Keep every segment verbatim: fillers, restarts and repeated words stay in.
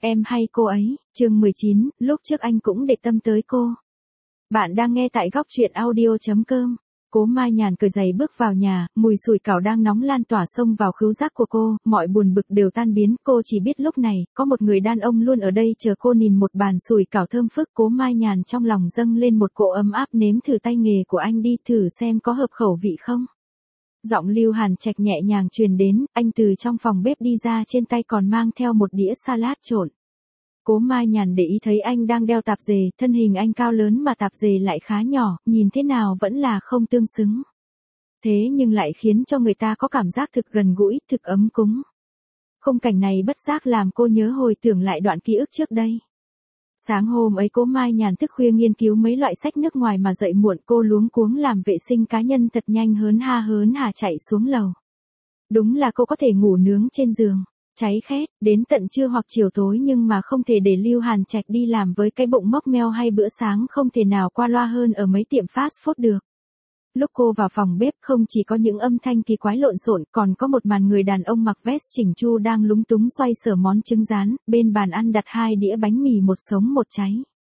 Em hay cô ấy, chương mười chín, lúc trước anh cũng để tâm tới cô. Bạn đang nghe tại góc truyện audio.com. Cố Mai Nhàn cởi giày bước vào nhà, mùi sủi cảo đang nóng lan tỏa xông vào khứu giác của cô, mọi buồn bực đều tan biến, cô chỉ biết lúc này, có một người đàn ông luôn ở đây chờ cô nhìn một bàn sủi cảo thơm phức. Cố Mai Nhàn trong lòng dâng lên một cỗ ấm áp, nếm thử tay nghề của anh đi, thử xem có hợp khẩu vị không. Giọng Lưu Hàn Trạch nhẹ nhàng truyền đến, anh từ trong phòng bếp đi ra, trên tay còn mang theo một đĩa salad trộn. Cố Mai Nhàn để ý thấy anh đang đeo tạp dề, thân hình anh cao lớn mà tạp dề lại khá nhỏ, nhìn thế nào vẫn là không tương xứng. Thế nhưng lại khiến cho người ta có cảm giác thực gần gũi, thực ấm cúng. Khung cảnh này bất giác làm cô nhớ hồi tưởng lại đoạn ký ức trước đây. Sáng hôm ấy Cố Mai Nhàn thức khuya nghiên cứu mấy loại sách nước ngoài mà dậy muộn, cô luống cuống làm vệ sinh cá nhân thật nhanh, hớn ha hớn hả chạy xuống lầu. Đúng là cô có thể ngủ nướng trên giường, cháy khét, đến tận trưa hoặc chiều tối, nhưng mà không thể để Lưu Hàn Trạch đi làm với cái bụng mốc meo hay bữa sáng không thể nào qua loa hơn ở mấy tiệm fast food được. Lúc cô vào phòng bếp không chỉ có những âm thanh kỳ quái lộn xộn, còn có một màn người đàn ông mặc vest chỉnh chu đang lúng túng xoay sở món trứng rán, bên bàn ăn đặt hai đĩa bánh mì, một sống một cháy.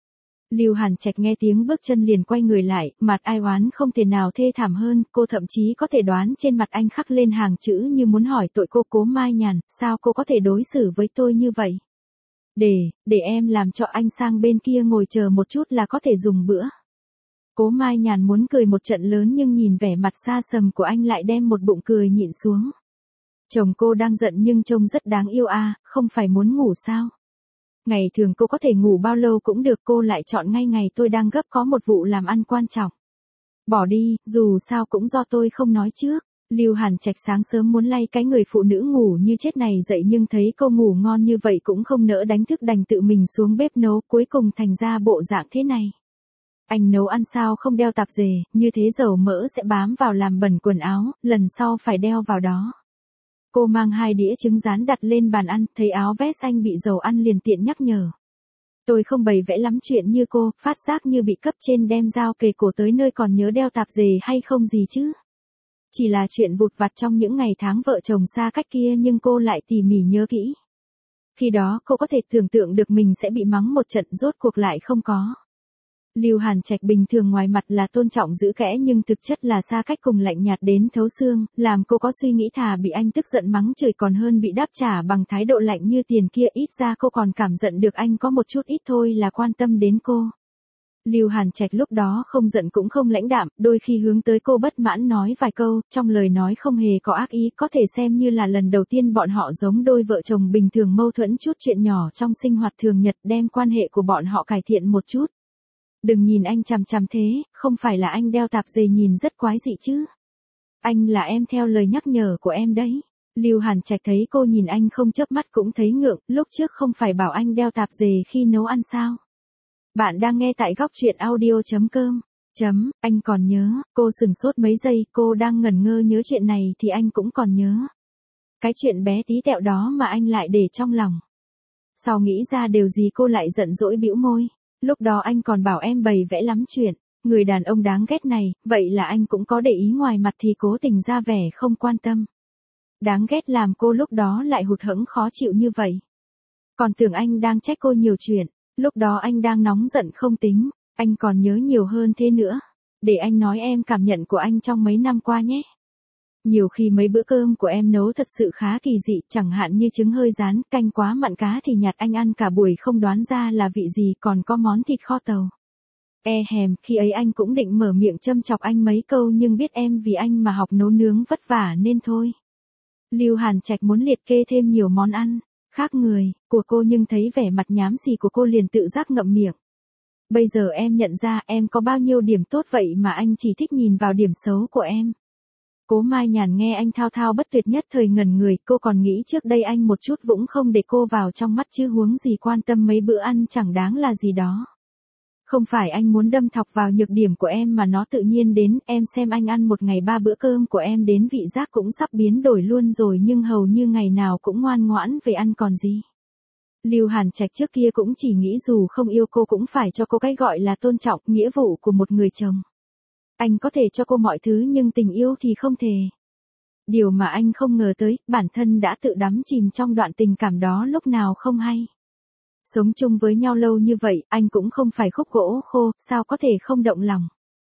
Lưu Hàn Trạch nghe tiếng bước chân liền quay người lại, mặt ai oán không thể nào thê thảm hơn, cô thậm chí có thể đoán trên mặt anh khắc lên hàng chữ như muốn hỏi tội cô. Cố Mai Nhàn, sao cô có thể đối xử với tôi như vậy? Để, để em làm cho anh sang bên kia ngồi chờ một chút là có thể dùng bữa. Cố Mai Nhàn muốn cười một trận lớn nhưng nhìn vẻ mặt xa sầm của anh lại đem một bụng cười nhịn xuống. Chồng cô đang giận nhưng trông rất đáng yêu à, không phải muốn ngủ sao? Ngày thường cô có thể ngủ bao lâu cũng được, cô lại chọn ngay ngày tôi đang gấp có một vụ làm ăn quan trọng. Bỏ đi, dù sao cũng do tôi không nói trước. Lưu Hàn Trạch sáng sớm muốn lay cái người phụ nữ ngủ như chết này dậy, nhưng thấy cô ngủ ngon như vậy cũng không nỡ đánh thức, đành tự mình xuống bếp nấu, cuối cùng thành ra bộ dạng thế này. Anh nấu ăn sao không đeo tạp dề, như thế dầu mỡ sẽ bám vào làm bẩn quần áo, lần sau phải đeo vào đó. Cô mang hai đĩa trứng rán đặt lên bàn ăn, thấy áo vest anh bị dầu ăn liền tiện nhắc nhở. Tôi không bày vẽ lắm chuyện như cô, phát giác như bị cấp trên đem dao kề cổ tới nơi còn nhớ đeo tạp dề hay không gì chứ. Chỉ là chuyện vụt vặt trong những ngày tháng vợ chồng xa cách kia, nhưng cô lại tỉ mỉ nhớ kỹ. Khi đó cô có thể tưởng tượng được mình sẽ bị mắng một trận, rốt cuộc lại không có. Lưu Hàn Trạch bình thường ngoài mặt là tôn trọng giữ kẽ nhưng thực chất là xa cách cùng lạnh nhạt đến thấu xương, làm cô có suy nghĩ thà bị anh tức giận mắng chửi còn hơn bị đáp trả bằng thái độ lạnh như tiền kia, ít ra cô còn cảm nhận được anh có một chút ít thôi là quan tâm đến cô. Lưu Hàn Trạch lúc đó không giận cũng không lãnh đạm, đôi khi hướng tới cô bất mãn nói vài câu, trong lời nói không hề có ác ý, có thể xem như là lần đầu tiên bọn họ giống đôi vợ chồng bình thường, mâu thuẫn chút chuyện nhỏ trong sinh hoạt thường nhật đem quan hệ của bọn họ cải thiện một chút. Đừng nhìn anh chằm chằm thế, không phải là anh đeo tạp dề nhìn rất quái dị chứ. Anh là em theo lời nhắc nhở của em đấy. Lưu Hàn Trạch thấy cô nhìn anh không chớp mắt cũng thấy ngượng, lúc trước không phải bảo anh đeo tạp dề khi nấu ăn sao? Bạn đang nghe tại góc truyện audio.com. Chấm, anh còn nhớ, cô sừng sốt mấy giây, cô đang ngẩn ngơ nhớ chuyện này thì anh cũng còn nhớ. Cái chuyện bé tí tẹo đó mà anh lại để trong lòng. Sau nghĩ ra điều gì cô lại giận dỗi bĩu môi. Lúc đó anh còn bảo em bày vẽ lắm chuyện, người đàn ông đáng ghét này, vậy là anh cũng có để ý, ngoài mặt thì cố tình ra vẻ không quan tâm. Đáng ghét làm cô lúc đó lại hụt hẫng khó chịu như vậy. Còn tưởng anh đang trách cô nhiều chuyện, lúc đó anh đang nóng giận không tính, anh còn nhớ nhiều hơn thế nữa. Để anh nói em cảm nhận của anh trong mấy năm qua nhé. Nhiều khi mấy bữa cơm của em nấu thật sự khá kỳ dị, chẳng hạn như trứng hơi rán, canh quá mặn, cá thì nhạt, anh ăn cả buổi không đoán ra là vị gì, còn có món thịt kho tàu. E hèm, khi ấy anh cũng định mở miệng châm chọc anh mấy câu nhưng biết em vì anh mà học nấu nướng vất vả nên thôi. Lưu Hàn Trạch muốn liệt kê thêm nhiều món ăn khác người của cô nhưng thấy vẻ mặt nhám xì của cô liền tự giác ngậm miệng. Bây giờ em nhận ra em có bao nhiêu điểm tốt vậy mà anh chỉ thích nhìn vào điểm xấu của em. Cố Mai Nhàn nghe anh thao thao bất tuyệt nhất thời ngẩn người, cô còn nghĩ trước đây anh một chút vũng không để cô vào trong mắt chứ huống gì quan tâm mấy bữa ăn chẳng đáng là gì đó. Không phải anh muốn đâm thọc vào nhược điểm của em mà nó tự nhiên đến, em xem anh ăn một ngày ba bữa cơm của em đến vị giác cũng sắp biến đổi luôn rồi nhưng hầu như ngày nào cũng ngoan ngoãn về ăn còn gì. Lưu Hàn Trạch trước kia cũng chỉ nghĩ dù không yêu cô cũng phải cho cô cái gọi là tôn trọng, nghĩa vụ của một người chồng. Anh có thể cho cô mọi thứ nhưng tình yêu thì không thể. Điều mà anh không ngờ tới, bản thân đã tự đắm chìm trong đoạn tình cảm đó lúc nào không hay. Sống chung với nhau lâu như vậy, anh cũng không phải khúc gỗ khô, sao có thể không động lòng.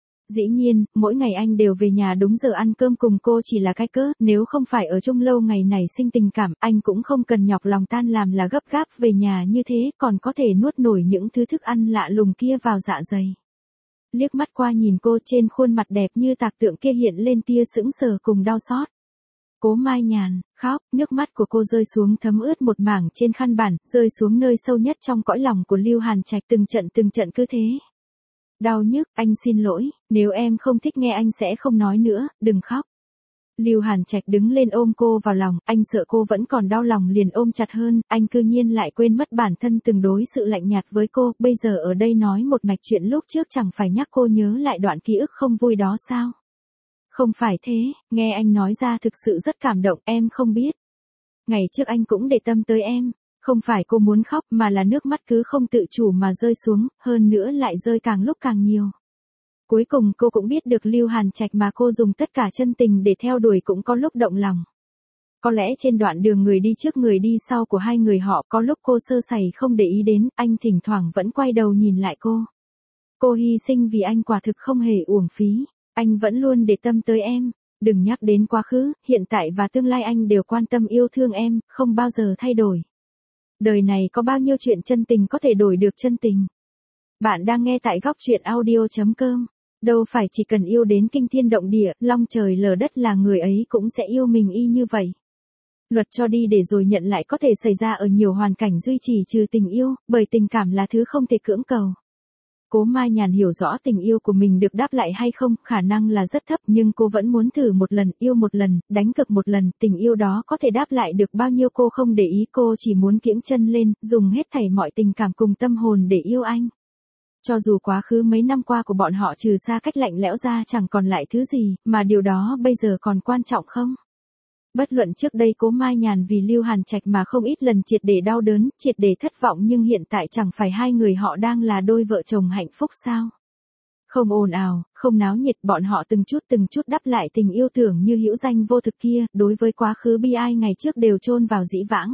Dĩ nhiên, mỗi ngày anh đều về nhà đúng giờ ăn cơm cùng cô chỉ là cái cớ, nếu không phải ở chung lâu ngày nảy sinh tình cảm, anh cũng không cần nhọc lòng tan làm là gấp gáp về nhà như thế, còn có thể nuốt nổi những thứ thức ăn lạ lùng kia vào dạ dày. Liếc mắt qua nhìn cô, trên khuôn mặt đẹp như tạc tượng kia hiện lên tia sững sờ cùng đau xót. Cố Mai Nhàn, khóc, nước mắt của cô rơi xuống thấm ướt một mảng trên khăn bản, rơi xuống nơi sâu nhất trong cõi lòng của Lưu Hàn Trạch, từng trận từng trận cứ thế. Đau nhức, anh xin lỗi, nếu em không thích nghe anh sẽ không nói nữa, đừng khóc. Lưu Hàn Trạch đứng lên ôm cô vào lòng, anh sợ cô vẫn còn đau lòng liền ôm chặt hơn, anh cư nhiên lại quên mất bản thân từng đối sự lạnh nhạt với cô, bây giờ ở đây nói một mạch chuyện lúc trước chẳng phải nhắc cô nhớ lại đoạn ký ức không vui đó sao? Không phải thế, nghe anh nói ra thực sự rất cảm động, em không biết. Ngày trước anh cũng để tâm tới em, không phải cô muốn khóc mà là nước mắt cứ không tự chủ mà rơi xuống, hơn nữa lại rơi càng lúc càng nhiều. Cuối cùng cô cũng biết được Lưu Hàn Trạch mà cô dùng tất cả chân tình để theo đuổi cũng có lúc động lòng. Có lẽ trên đoạn đường người đi trước người đi sau của hai người họ có lúc cô sơ sẩy không để ý đến, anh thỉnh thoảng vẫn quay đầu nhìn lại cô. Cô hy sinh vì anh quả thực không hề uổng phí, anh vẫn luôn để tâm tới em, đừng nhắc đến quá khứ, hiện tại và tương lai anh đều quan tâm yêu thương em, không bao giờ thay đổi. Đời này có bao nhiêu chuyện chân tình có thể đổi được chân tình. Bạn đang nghe tại góc truyện audio chấm com. Đâu phải chỉ cần yêu đến kinh thiên động địa, long trời lở đất là người ấy cũng sẽ yêu mình y như vậy. Luật cho đi để rồi nhận lại có thể xảy ra ở nhiều hoàn cảnh duy trì trừ tình yêu, bởi tình cảm là thứ không thể cưỡng cầu. Cố Mai Nhàn hiểu rõ tình yêu của mình được đáp lại hay không, khả năng là rất thấp nhưng cô vẫn muốn thử một lần, yêu một lần, đánh cược một lần, tình yêu đó có thể đáp lại được bao nhiêu cô không để ý, cô chỉ muốn kiễng chân lên, dùng hết thảy mọi tình cảm cùng tâm hồn để yêu anh. Cho dù quá khứ mấy năm qua của bọn họ trừ xa cách lạnh lẽo ra chẳng còn lại thứ gì, mà điều đó bây giờ còn quan trọng không? Bất luận trước đây Cố Mai Nhàn vì Lưu Hàn Trạch mà không ít lần triệt để đau đớn, triệt để thất vọng nhưng hiện tại chẳng phải hai người họ đang là đôi vợ chồng hạnh phúc sao? Không ồn ào, không náo nhiệt, bọn họ từng chút từng chút đắp lại tình yêu tưởng như hữu danh vô thực kia, đối với quá khứ bi ai ngày trước đều chôn vào dĩ vãng.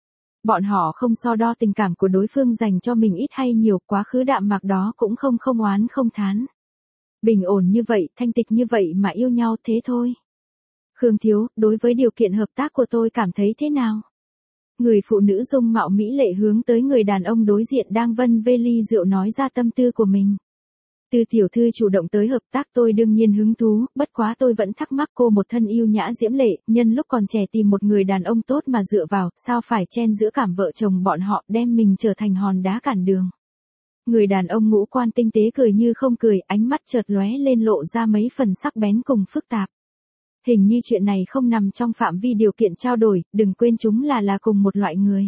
Bọn họ không so đo tình cảm của đối phương dành cho mình ít hay nhiều, quá khứ đạm mạc đó cũng không không oán không thán. Bình ổn như vậy, thanh tịch như vậy mà yêu nhau thế thôi. Khương Thiếu, đối với điều kiện hợp tác của tôi cảm thấy thế nào? Người phụ nữ dung mạo mỹ lệ hướng tới người đàn ông đối diện đang vân vê ly rượu nói ra tâm tư của mình. Từ tiểu thư chủ động tới hợp tác tôi đương nhiên hứng thú, bất quá tôi vẫn thắc mắc cô một thân yêu nhã diễm lệ, nhân lúc còn trẻ tìm một người đàn ông tốt mà dựa vào, sao phải chen giữa cảm vợ chồng bọn họ đem mình trở thành hòn đá cản đường. Người đàn ông ngũ quan tinh tế cười như không cười, ánh mắt chợt lóe lên lộ ra mấy phần sắc bén cùng phức tạp. Hình như chuyện này không nằm trong phạm vi điều kiện trao đổi, đừng quên chúng là là cùng một loại người.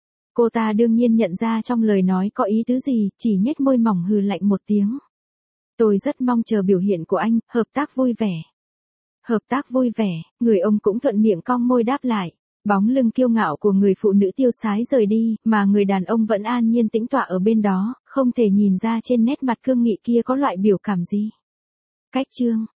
Cô ta đương nhiên nhận ra trong lời nói có ý tứ gì, chỉ nhếch môi mỏng hừ lạnh một tiếng. Tôi rất mong chờ biểu hiện của anh, hợp tác vui vẻ. Hợp tác vui vẻ, người ông cũng thuận miệng cong môi đáp lại. Bóng lưng kiêu ngạo của người phụ nữ tiêu sái rời đi, mà người đàn ông vẫn an nhiên tĩnh tọa ở bên đó, không thể nhìn ra trên nét mặt cương nghị kia có loại biểu cảm gì. Cách chương